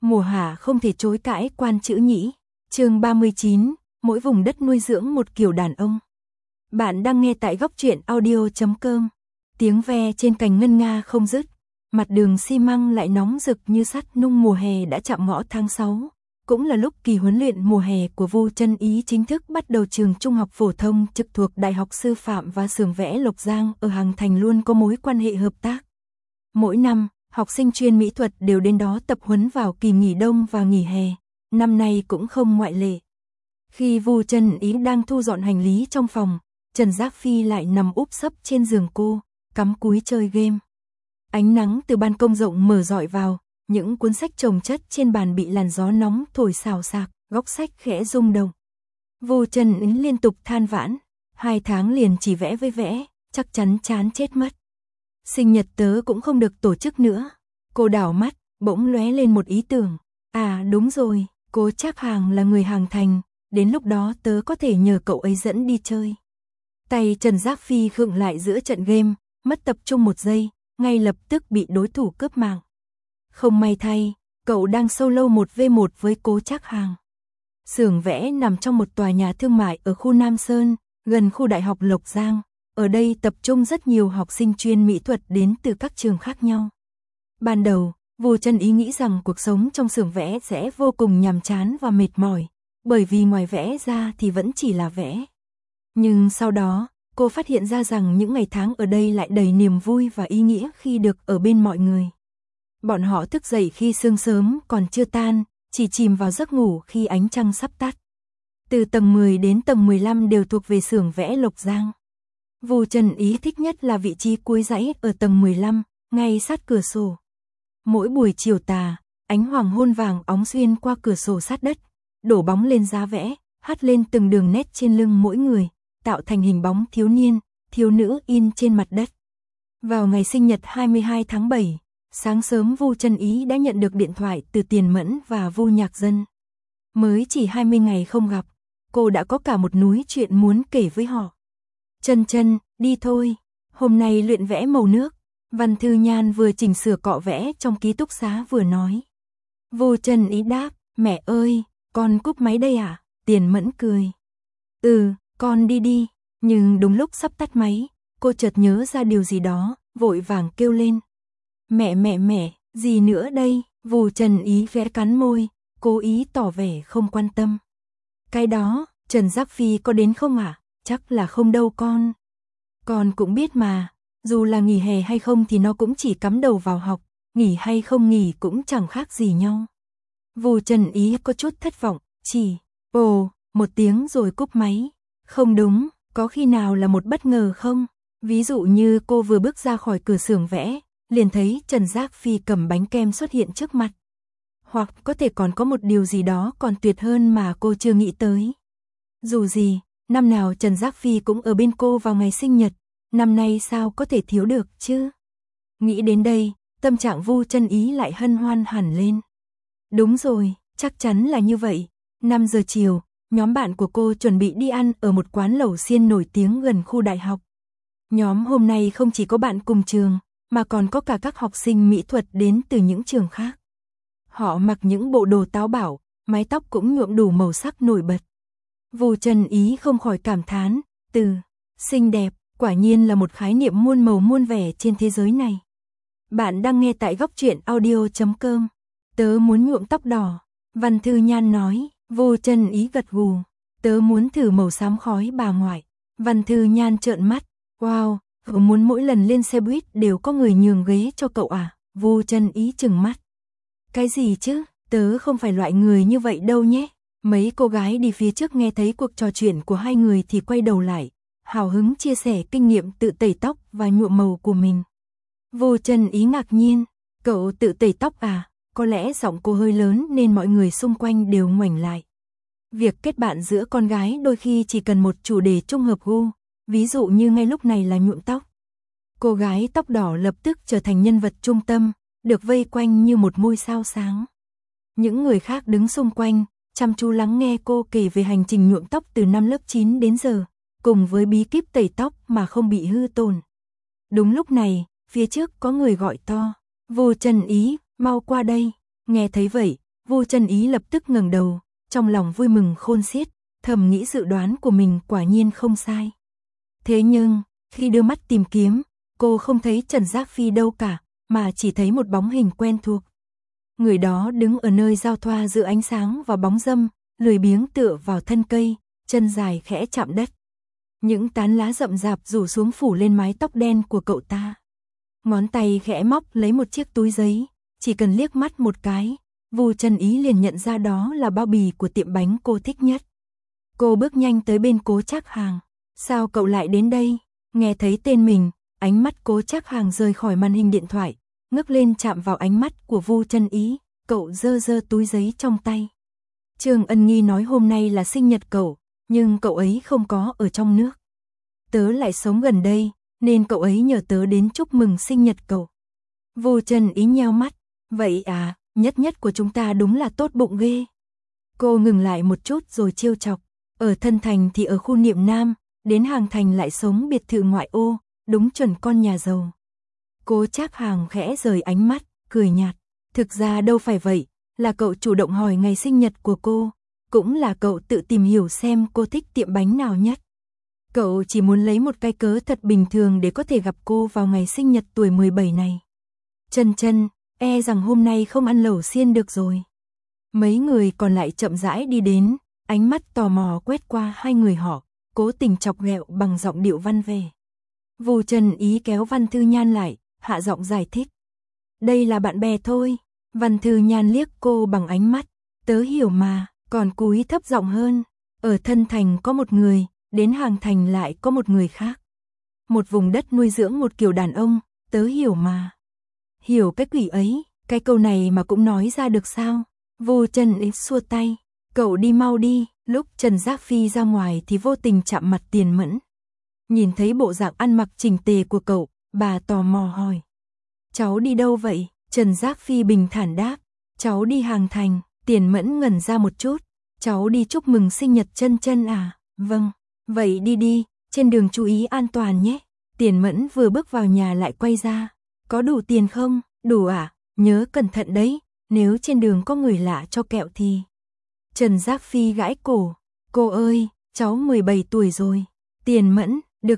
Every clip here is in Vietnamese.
Mùa hạ không thể chối cãi quan chữ nhĩ. Chương 39, mỗi vùng đất nuôi dưỡng một kiểu đàn ông. Bạn đang nghe tại góc truyện audio.com. Tiếng ve trên cành ngân nga không dứt, mặt đường xi măng lại nóng rực như sắt nung. Mùa hè đã chạm ngõ tháng 6, cũng là lúc kỳ huấn luyện mùa hè của Vu Chân Ý chính thức bắt đầu. Trường trung học phổ thông trực thuộc Đại học Sư phạm và xưởng vẽ Lộc Giang ở Hàng Thành luôn có mối quan hệ hợp tác. Mỗi năm, học sinh chuyên mỹ thuật đều đến đó tập huấn vào kỳ nghỉ đông và nghỉ hè, năm nay cũng không ngoại lệ. Khi Vu Chân Ý đang thu dọn hành lý trong phòng, Trần Giác Phi lại nằm úp sấp trên giường cô, cắm cúi chơi game. Ánh nắng từ ban công rộng mở rọi vào, những cuốn sách chồng chất trên bàn bị làn gió nóng thổi xào xạc, góc sách khẽ rung động. Vu Chân Ý liên tục than vãn, 2 tháng liền chỉ vẽ với vẽ, chắc chắn chán chết mất. Sinh nhật tớ cũng không được tổ chức nữa. Cô đảo mắt, bỗng lóe lên một ý tưởng. À đúng rồi, Cố Trác Hàng là người Hàng Thành, đến lúc đó tớ có thể nhờ cậu ấy dẫn đi chơi. Tay Trần Giác Phi khựng lại giữa trận game, mất tập trung một giây, ngay lập tức bị đối thủ cướp mạng. Không may thay, cậu đang solo 1v1 với Cố Trác Hàng. Xưởng vẽ nằm trong một tòa nhà thương mại ở khu Nam Sơn, gần khu Đại học Lộc Giang. Ở đây tập trung rất nhiều học sinh chuyên mỹ thuật đến từ các trường khác nhau. Ban đầu, Vu Chân Ý nghĩ rằng cuộc sống trong xưởng vẽ sẽ vô cùng nhàm chán và mệt mỏi, bởi vì ngoài vẽ ra thì vẫn chỉ là vẽ. Nhưng sau đó, cô phát hiện ra rằng những ngày tháng ở đây lại đầy niềm vui và ý nghĩa khi được ở bên mọi người. Bọn họ thức dậy khi sương sớm còn chưa tan, chỉ chìm vào giấc ngủ khi ánh trăng sắp tắt. Từ tầng 10 đến tầng 15 đều thuộc về xưởng vẽ Lộc Giang. Vu Chân Ý thích nhất là vị trí cuối dãy ở tầng 15, ngay sát cửa sổ. Mỗi buổi chiều tà, ánh hoàng hôn vàng óng xuyên qua cửa sổ sát đất, đổ bóng lên giá vẽ, hắt lên từng đường nét trên lưng mỗi người, tạo thành hình bóng thiếu niên, thiếu nữ in trên mặt đất. Vào ngày sinh nhật 22 tháng 7, sáng sớm Vu Chân Ý đã nhận được điện thoại từ Tiền Mẫn và Vu Nhạc Dân. Mới chỉ 20 ngày không gặp, cô đã có cả một núi chuyện muốn kể với họ. Chân chân, đi thôi, hôm nay luyện vẽ màu nước. Văn Thư Nhan vừa chỉnh sửa cọ vẽ trong ký túc xá vừa nói. Vu Chân Ý đáp, mẹ ơi, con cúp máy đây à? Tiền Mẫn cười. Con đi đi, nhưng đúng lúc sắp tắt máy, cô chợt nhớ ra điều gì đó, vội vàng kêu lên. Mẹ, gì nữa đây? Vu Chân Ý khẽ cắn môi, cố ý tỏ vẻ không quan tâm. Cái đó, Trần Giác Phi có đến không ạ? Chắc là không đâu con. Con cũng biết mà, dù là nghỉ hè hay không thì nó cũng chỉ cắm đầu vào học, nghỉ hay không nghỉ cũng chẳng khác gì nhau. Vu Chân Ý có chút thất vọng, chỉ, một tiếng rồi cúp máy. Không đúng, có khi nào là một bất ngờ không? Ví dụ như cô vừa bước ra khỏi cửa xưởng vẽ, liền thấy Trần Giác Phi cầm bánh kem xuất hiện trước mặt. Hoặc có thể còn có một điều gì đó còn tuyệt hơn mà cô chưa nghĩ tới. Dù gì, năm nào Trần Giác Phi cũng ở bên cô vào ngày sinh nhật, năm nay sao có thể thiếu được chứ? Nghĩ đến đây, tâm trạng Vu Chân Ý lại hân hoan hẳn lên. Đúng rồi, chắc chắn là như vậy. 5 giờ chiều, nhóm bạn của cô chuẩn bị đi ăn ở một quán lẩu xiên nổi tiếng gần khu đại học. Nhóm hôm nay không chỉ có bạn cùng trường, mà còn có cả các học sinh mỹ thuật đến từ những trường khác. Họ mặc những bộ đồ táo bạo, mái tóc cũng nhuộm đủ màu sắc nổi bật. Vu Chân Ý không khỏi cảm thán, xinh đẹp, quả nhiên là một khái niệm muôn màu muôn vẻ trên thế giới này. Bạn đang nghe tại góc truyện audio.com. Tớ muốn nhuộm tóc đỏ, Văn Thư Nhan nói. Vu Chân Ý gật gù. Tớ muốn thử màu xám khói bà ngoại. Văn Thư Nhan trợn mắt. Wow, cậu muốn mỗi lần lên xe buýt đều có người nhường ghế cho cậu à? Vu Chân Ý trừng mắt. Cái gì chứ, tớ không phải loại người như vậy đâu nhé. Mấy cô gái đi phía trước nghe thấy cuộc trò chuyện của hai người thì quay đầu lại, hào hứng chia sẻ kinh nghiệm tự tẩy tóc và nhuộm màu của mình. Vu Chân Ý ngạc nhiên, cậu tự tẩy tóc à? Có lẽ giọng cô hơi lớn nên mọi người xung quanh đều ngoảnh lại. Việc kết bạn giữa con gái đôi khi chỉ cần một chủ đề chung hợp gu, ví dụ như ngay lúc này là nhuộm tóc. Cô gái tóc đỏ lập tức trở thành nhân vật trung tâm, được vây quanh như một ngôi sao sáng. Những người khác đứng xung quanh, chăm chú lắng nghe cô kể về hành trình nhuộm tóc từ năm lớp 9 đến giờ, cùng với bí kíp tẩy tóc mà không bị hư tổn. Đúng lúc này, phía trước có người gọi to, Vu Chân Ý, mau qua đây. Nghe thấy vậy, Vu Chân Ý lập tức ngẩng đầu, trong lòng vui mừng khôn xiết, thầm nghĩ dự đoán của mình quả nhiên không sai. Thế nhưng, khi đưa mắt tìm kiếm, cô không thấy Trần Giác Phi đâu cả, mà chỉ thấy một bóng hình quen thuộc. Người đó đứng ở nơi giao thoa giữa ánh sáng và bóng râm, lười biếng tựa vào thân cây, chân dài khẽ chạm đất. Những tán lá rậm rạp rủ xuống phủ lên mái tóc đen của cậu ta. Ngón tay khẽ móc lấy một chiếc túi giấy, chỉ cần liếc mắt một cái, Vu Chân Ý liền nhận ra đó là bao bì của tiệm bánh cô thích nhất. Cô bước nhanh tới bên Cố Trác Hàng. Sao cậu lại đến đây? Nghe thấy tên mình, ánh mắt Cố Trác Hàng rời khỏi màn hình điện thoại, ngước lên chạm vào ánh mắt của Vu Chân Ý, cậu giơ giơ túi giấy trong tay. Trương Ân Nghi nói hôm nay là sinh nhật cậu, nhưng cậu ấy không có ở trong nước. Tớ lại sống gần đây, nên cậu ấy nhờ tớ đến chúc mừng sinh nhật cậu. Vu Chân Ý nheo mắt, vậy à, nhất nhất của chúng ta đúng là tốt bụng ghê. Cô ngừng lại một chút rồi trêu chọc, ở Thân Thành thì ở khu Niệm Nam, đến Hàng Thành lại sống biệt thự ngoại ô, đúng chuẩn con nhà giàu. Cố Trác Hàng khẽ rời ánh mắt, cười nhạt, thực ra đâu phải vậy, là cậu chủ động hỏi ngày sinh nhật của cô, cũng là cậu tự tìm hiểu xem cô thích tiệm bánh nào nhất. Cậu chỉ muốn lấy một cái cớ thật bình thường để có thể gặp cô vào ngày sinh nhật tuổi 17 này. Chân chân, e rằng hôm nay không ăn lẩu xiên được rồi. Mấy người còn lại chậm rãi đi đến, ánh mắt tò mò quét qua hai người họ, cố tình chọc ghẹo bằng giọng điệu văn về. Vu Chân Ý kéo Văn Thư Nhan lại, hạ giọng giải thích. Đây là bạn bè thôi. Văn Thư Nhan liếc cô bằng ánh mắt, tớ hiểu mà, còn cúi thấp giọng hơn. Ở Thân Thành có một người, đến Hàng Thành lại có một người khác. Một vùng đất nuôi dưỡng một kiểu đàn ông, tớ hiểu mà. Hiểu cái quỷ ấy, cái câu này mà cũng nói ra được sao? Vu Chân Ý xua tay, cậu đi mau đi. Lúc Trần Giác Phi ra ngoài thì vô tình chạm mặt Tiền Mẫn. Nhìn thấy bộ dạng ăn mặc chỉnh tề của cậu, bà tò mò hỏi. Cháu đi đâu vậy? Trần Giác Phi bình thản đáp. Cháu đi Hàng Thành. Tiền Mẫn ngẩn ra một chút. Cháu đi chúc mừng sinh nhật Chân Chân à? Vâng, vậy đi đi, trên đường chú ý an toàn nhé. Tiền Mẫn vừa bước vào nhà lại quay ra. Có đủ tiền không? Đủ à? Nhớ cẩn thận đấy, nếu trên đường có người lạ cho kẹo thì... Trần Giác Phi gãi cổ. Cô ơi, cháu 17 tuổi rồi. Tiền Mẫn,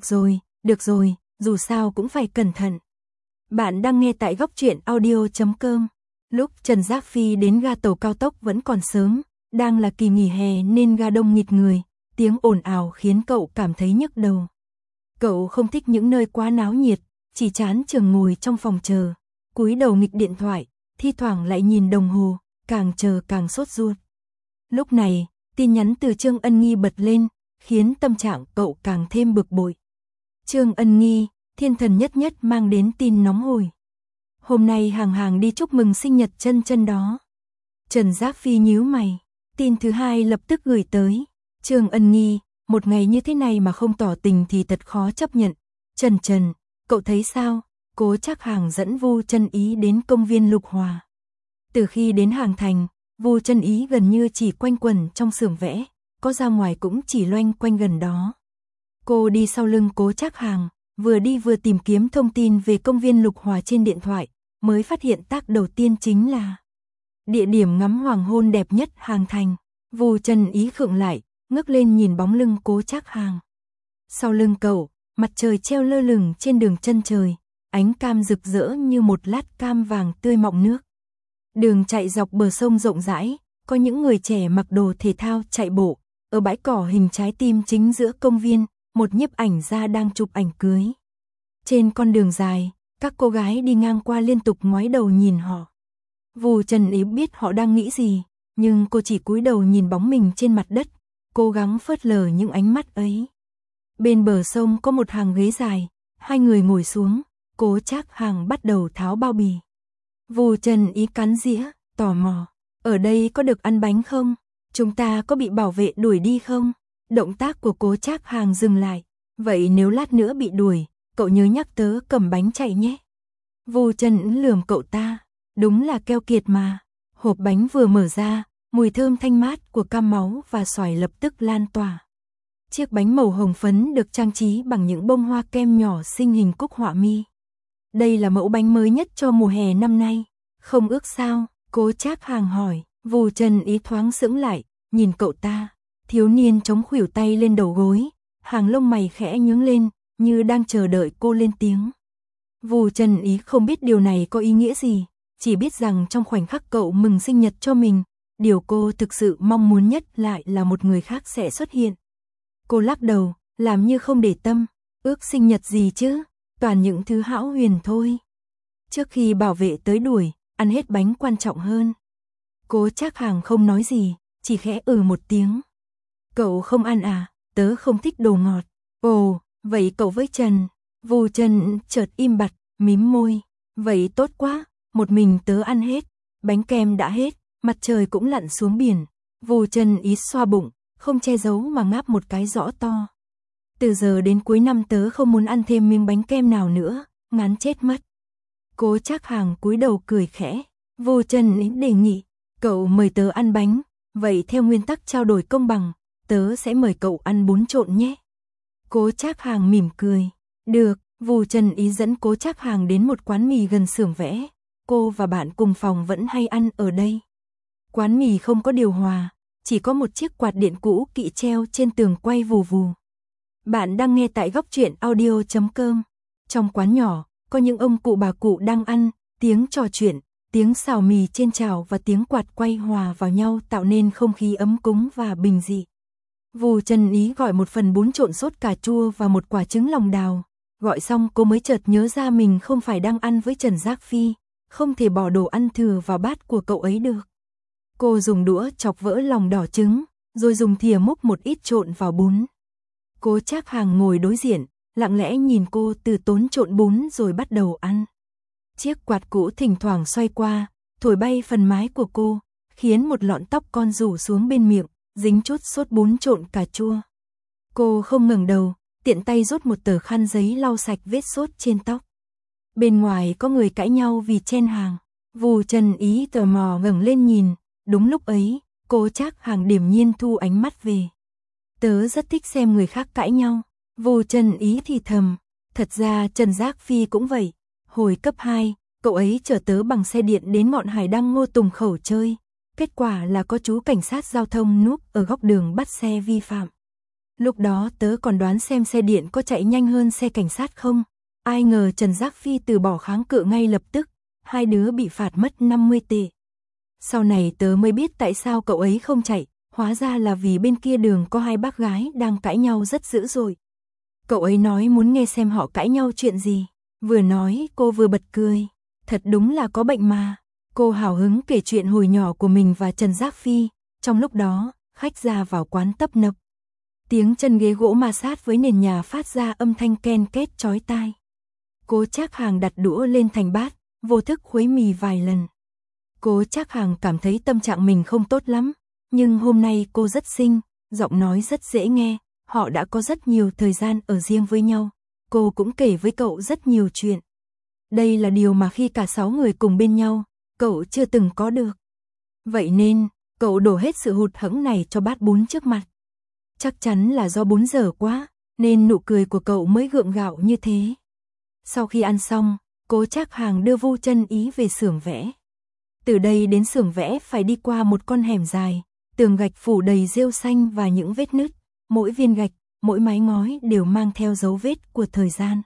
được rồi, dù sao cũng phải cẩn thận. Bạn đang nghe tại góc truyện audio.com. Lúc Trần Giác Phi đến ga tàu cao tốc vẫn còn sớm, đang là kỳ nghỉ hè nên ga đông nghịt người, tiếng ồn ào khiến cậu cảm thấy nhức đầu. Cậu không thích những nơi quá náo nhiệt, chỉ chán chường ngồi trong phòng chờ, cúi đầu nghịch điện thoại, thi thoảng lại nhìn đồng hồ, càng chờ càng sốt ruột. Lúc này, tin nhắn từ Trương Ân Nghi bật lên, khiến tâm trạng cậu càng thêm bực bội. Trương Ân Nghi, thiên thần nhất nhất mang đến tin nóng hổi. Hôm nay Hàng đi chúc mừng sinh nhật Chân Chân đó. Trần Giác Phi nhíu mày, tin thứ hai lập tức gửi tới. Trương Ân Nghi, một ngày như thế này mà không tỏ tình thì thật khó chấp nhận. Trần, cậu thấy sao? Cố Trác Hàng dẫn Vu Chân Ý đến công viên Lục Hòa. Từ khi đến Hàng Thành, Vu Chân Ý gần như chỉ quanh quẩn trong xưởng vẽ, có ra ngoài cũng chỉ loanh quanh gần đó. Cô đi sau lưng Cố Trác Hàng, vừa đi vừa tìm kiếm thông tin về công viên Lục Hòa trên điện thoại, mới phát hiện tác đầu tiên chính là địa điểm ngắm hoàng hôn đẹp nhất Hàng Thành. Vu Chân Ý khựng lại, ngước lên nhìn bóng lưng Cố Trác Hàng. Sau lưng cậu, mặt trời treo lơ lửng trên đường chân trời, ánh cam rực rỡ như một lát cam vàng tươi mọng nước. Đường chạy dọc bờ sông rộng rãi, có những người trẻ mặc đồ thể thao chạy bộ, ở bãi cỏ hình trái tim chính giữa công viên, một nhiếp ảnh gia đang chụp ảnh cưới. Trên con đường dài, các cô gái đi ngang qua liên tục ngoái đầu nhìn họ. Vu Chân Ý biết họ đang nghĩ gì, nhưng cô chỉ cúi đầu nhìn bóng mình trên mặt đất, cố gắng phớt lờ những ánh mắt ấy. Bên bờ sông có một hàng ghế dài, hai người ngồi xuống, Cố Trác Hàng bắt đầu tháo bao bì. Vu Chân Ý cắn dĩa, tò mò, ở đây có được ăn bánh không? Chúng ta có bị bảo vệ đuổi đi không? Động tác của Cố Trác Hàng dừng lại, vậy nếu lát nữa bị đuổi, cậu nhớ nhắc tớ cầm bánh chạy nhé. Vu Chân Ý lườm cậu ta, đúng là keo kiệt mà. Hộp bánh vừa mở ra, mùi thơm thanh mát của cam máu và xoài lập tức lan tỏa. Chiếc bánh màu hồng phấn được trang trí bằng những bông hoa kem nhỏ xinh hình cúc họa mi. Đây là mẫu bánh mới nhất cho mùa hè năm nay. Không ước sao? Cố Trác Hàng hỏi. Vù Trần Ý thoáng sững lại, nhìn cậu ta. Thiếu niên chống khuỷu tay lên đầu gối, hàng lông mày khẽ nhướng lên, như đang chờ đợi cô lên tiếng. Vù Trần Ý không biết điều này có ý nghĩa gì, chỉ biết rằng trong khoảnh khắc cậu mừng sinh nhật cho mình, điều cô thực sự mong muốn nhất lại là một người khác sẽ xuất hiện. Cô lắc đầu, làm như không để tâm, ước sinh nhật gì chứ, toàn những thứ hão huyền thôi. Trước khi bảo vệ tới đuổi, ăn hết bánh quan trọng hơn. Cố Trác Hàng không nói gì, chỉ khẽ một tiếng. Cậu không ăn à, tớ không thích đồ ngọt. Ồ, vậy cậu với Trần. Vù Trần chợt im bặt, mím môi. Vậy tốt quá, một mình tớ ăn hết. Bánh kem đã hết, mặt trời cũng lặn xuống biển. Vù Trần Ý xoa bụng, không che giấu mà ngáp một cái rõ to. Từ giờ đến cuối năm tớ không muốn ăn thêm miếng bánh kem nào nữa, ngán chết mất. Cố Trác Hàng cúi đầu cười khẽ. Vù Trần Ý đề nghị, cậu mời tớ ăn bánh, vậy theo nguyên tắc trao đổi công bằng, tớ sẽ mời cậu ăn bún trộn nhé. Cố Trác Hàng mỉm cười. Được, Vù Trần Ý dẫn Cố Trác Hàng đến một quán mì gần xưởng vẽ. Cô và bạn cùng phòng vẫn hay ăn ở đây. Quán mì không có điều hòa, chỉ có một chiếc quạt điện cũ kỵ treo trên tường quay vù vù. Bạn đang nghe tại góc truyện audio.com. Trong quán nhỏ, có những ông cụ bà cụ đang ăn, tiếng trò chuyện, tiếng xào mì trên chảo và tiếng quạt quay hòa vào nhau tạo nên không khí ấm cúng và bình dị. Vù Trần Ý gọi một phần bún trộn sốt cà chua và một quả trứng lòng đào. Gọi xong cô mới chợt nhớ ra mình không phải đang ăn với Trần Giác Phi, không thể bỏ đồ ăn thừa vào bát của cậu ấy được. Cô dùng đũa chọc vỡ lòng đỏ trứng, rồi dùng thìa múc một ít trộn vào bún. Cố Trác Hàng ngồi đối diện, lặng lẽ nhìn cô từ tốn trộn bún rồi bắt đầu ăn. Chiếc quạt cũ thỉnh thoảng xoay qua, thổi bay phần mái của cô, khiến một lọn tóc con rủ xuống bên miệng, dính chút sốt bún trộn cà chua. Cô không ngẩng đầu, tiện tay rút một tờ khăn giấy lau sạch vết sốt trên tóc. Bên ngoài có người cãi nhau vì chen hàng. Vù Trần Ý tò mò ngẩng lên nhìn, đúng lúc ấy, Cố Trác Hàng điềm nhiên thu ánh mắt về. Tớ rất thích xem người khác cãi nhau. Vù Trần Ý thì thầm, thật ra Trần Giác Phi cũng vậy. Hồi cấp 2, cậu ấy chở tớ bằng xe điện đến ngọn hải đăng Ngô Tùng Khẩu chơi. Kết quả là có chú cảnh sát giao thông núp ở góc đường bắt xe vi phạm. Lúc đó tớ còn đoán xem xe điện có chạy nhanh hơn xe cảnh sát không. Ai ngờ Trần Giác Phi từ bỏ kháng cự ngay lập tức, hai đứa bị phạt mất 50 tệ. Sau này tớ mới biết tại sao cậu ấy không chạy, hóa ra là vì bên kia đường có hai bác gái đang cãi nhau rất dữ dội. Cậu ấy nói muốn nghe xem họ cãi nhau chuyện gì. Vừa nói cô vừa bật cười. Thật đúng là có bệnh mà. Cô hào hứng kể chuyện hồi nhỏ của mình và Trần Giác Phi. Trong lúc đó, khách ra vào quán tấp nập. Tiếng chân ghế gỗ ma sát với nền nhà phát ra âm thanh ken két chói tai. Cố Trác Hàng đặt đũa lên thành bát, vô thức khuấy mì vài lần. Cố Trác Hàng cảm thấy tâm trạng mình không tốt lắm, nhưng hôm nay cô rất xinh, giọng nói rất dễ nghe, họ đã có rất nhiều thời gian ở riêng với nhau. Cô cũng kể với cậu rất nhiều chuyện. Đây là điều mà khi cả 6 người cùng bên nhau, cậu chưa từng có được. Vậy nên, cậu đổ hết sự hụt hẫng này cho bát bún trước mặt. Chắc chắn là do bún dở quá, nên nụ cười của cậu mới gượng gạo như thế. Sau khi ăn xong, Cố Trác Hàng đưa Vù Trần Ý về xưởng vẽ. Từ đây đến xưởng vẽ phải đi qua một con hẻm dài, tường gạch phủ đầy rêu xanh và những vết nứt, mỗi viên gạch, mỗi mái ngói đều mang theo dấu vết của thời gian.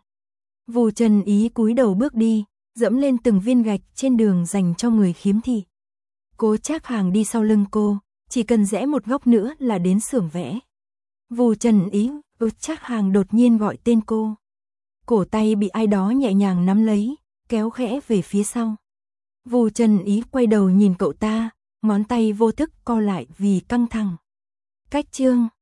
Vù Trần Ý cúi đầu bước đi, dẫm lên từng viên gạch trên đường dành cho người khiếm thị. Cố Trác Hàng đi sau lưng cô, chỉ cần rẽ một góc nữa là đến xưởng vẽ. Vù Trần Ý, Trác Hàng đột nhiên gọi tên cô. Cổ tay bị ai đó nhẹ nhàng nắm lấy, kéo khẽ về phía sau. Vù Trần Ý quay đầu nhìn cậu ta, ngón tay vô thức co lại vì căng thẳng. Cách chương